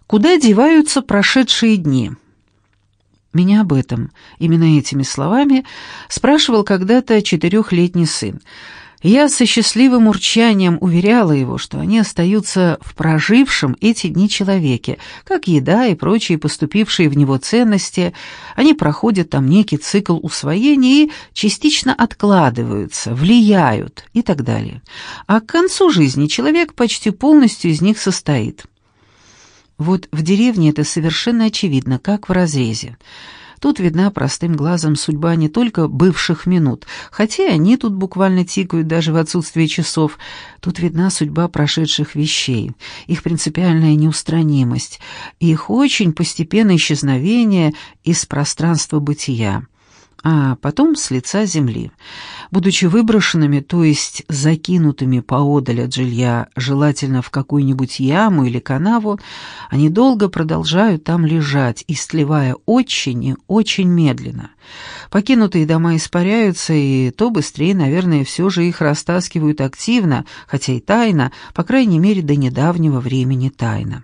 Куда деваются прошедшие дни? Меня об этом, именно этими словами, спрашивал когда-то 4-летний сын. Я со счастливым урчанием уверяла его, что они остаются в прожившем эти дни человеке, как еда и прочие поступившие в него ценности, они проходят там некий цикл усвоения и частично откладываются, влияют и так далее. А к концу жизни человек почти полностью из них состоит. Вот в деревне это совершенно очевидно, как в разрезе. Тут видна простым глазом судьба не только бывших минут, хотя и они тут буквально тикают даже в отсутствие часов. Тут видна судьба прошедших вещей, их принципиальная неустранимость, их очень постепенное исчезновение из пространства бытия, а потом с лица земли. Будучи выброшенными, то есть закинутыми поодаль от жилья, желательно в какую-нибудь яму или канаву, они долго продолжают там лежать, истлевая очень и очень медленно. Покинутые дома испаряются, и то быстрее, наверное, все же их растаскивают активно, хотя и тайно, по крайней мере, до недавнего времени тайно.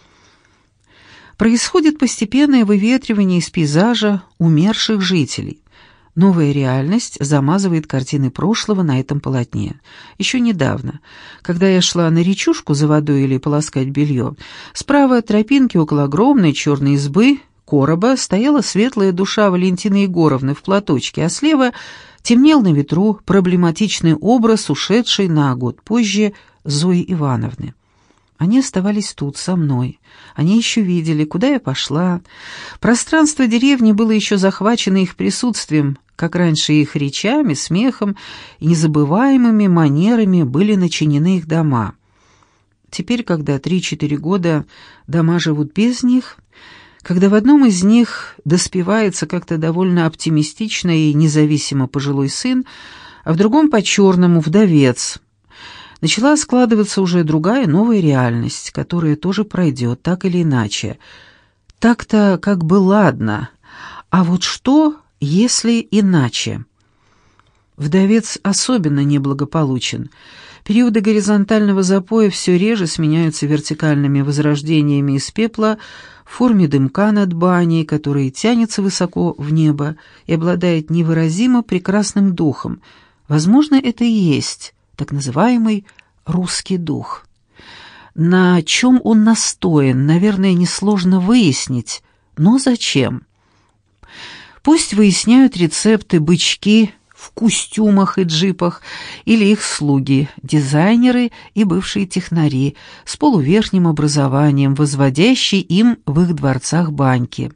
Происходит постепенное выветривание из пейзажа умерших жителей. Новая реальность замазывает картины прошлого на этом полотне. Еще недавно, когда я шла на речушку за водой или полоскать белье, справа от тропинки около огромной черной избы, короба, стояла светлая душа Валентины Егоровны в платочке, а слева темнел на ветру проблематичный образ ушедшей на год позже Зои Ивановны. Они оставались тут, со мной. Они еще видели, куда я пошла. Пространство деревни было еще захвачено их присутствием, как раньше их речами, смехом и незабываемыми манерами были начинены их дома. Теперь, когда 3-4 года дома живут без них, когда в одном из них доспевается как-то довольно оптимистично и независимо пожилой сын, а в другом по-черному вдовец, начала складываться уже другая, новая реальность, которая тоже пройдет, так или иначе. Так-то как бы ладно, а вот что, если иначе? Вдовец особенно неблагополучен. Периоды горизонтального запоя все реже сменяются вертикальными возрождениями из пепла в форме дымка над баней, который тянется высоко в небо и обладает невыразимо прекрасным духом. Возможно, это и есть так называемый русский дух. На чем он настоен, наверное, несложно выяснить, но зачем? Пусть выясняют рецепты бычки в костюмах и джипах или их слуги, дизайнеры и бывшие технари с полуверхним образованием, возводящие им в их дворцах баньки.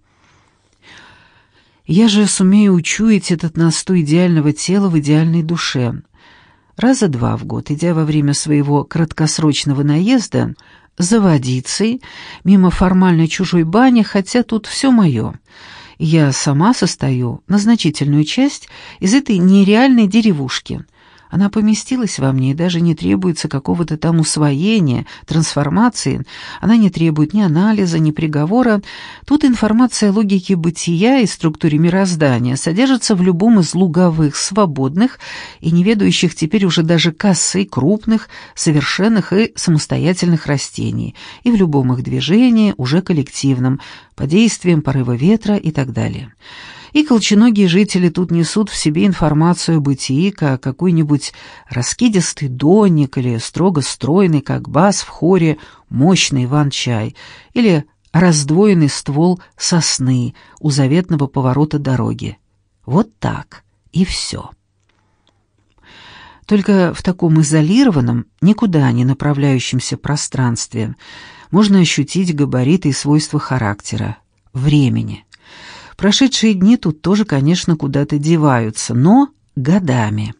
Я же сумею учуять этот настой идеального тела в идеальной душе. Раза 2 в год, идя во время своего краткосрочного наезда за водицей, мимо формально чужой бани, хотя тут все мое. Я сама состою на значительную часть из этой нереальной деревушки. Она поместилась во мне, и даже не требуется какого-то там усвоения, трансформации. Она не требует ни анализа, ни приговора. Тут информация о логике бытия и структуре мироздания содержится в любом из луговых, свободных и не ведающих теперь уже даже косы крупных, совершенных и самостоятельных растений, и в любом их движении, уже коллективном, под действием порыва ветра и так далее. И колченогие жители тут несут в себе информацию о бытии, как какой-нибудь раскидистый донник или строго стройный, как бас в хоре, мощный Иван-чай, или раздвоенный ствол сосны у заветного поворота дороги. Вот так, и все. Только в таком изолированном, никуда не направляющемся пространстве можно ощутить габариты и свойства характера, времени. Прошедшие дни тут тоже, конечно, куда-то деваются, но годами.